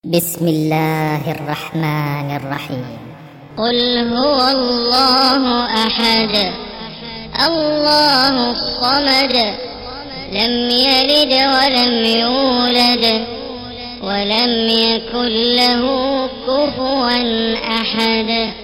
بسم الله الرحمن الرحيم. قل هو الله أحد الله الصمد لم يلد ولم يولد ولم يكن له كفوا أحد.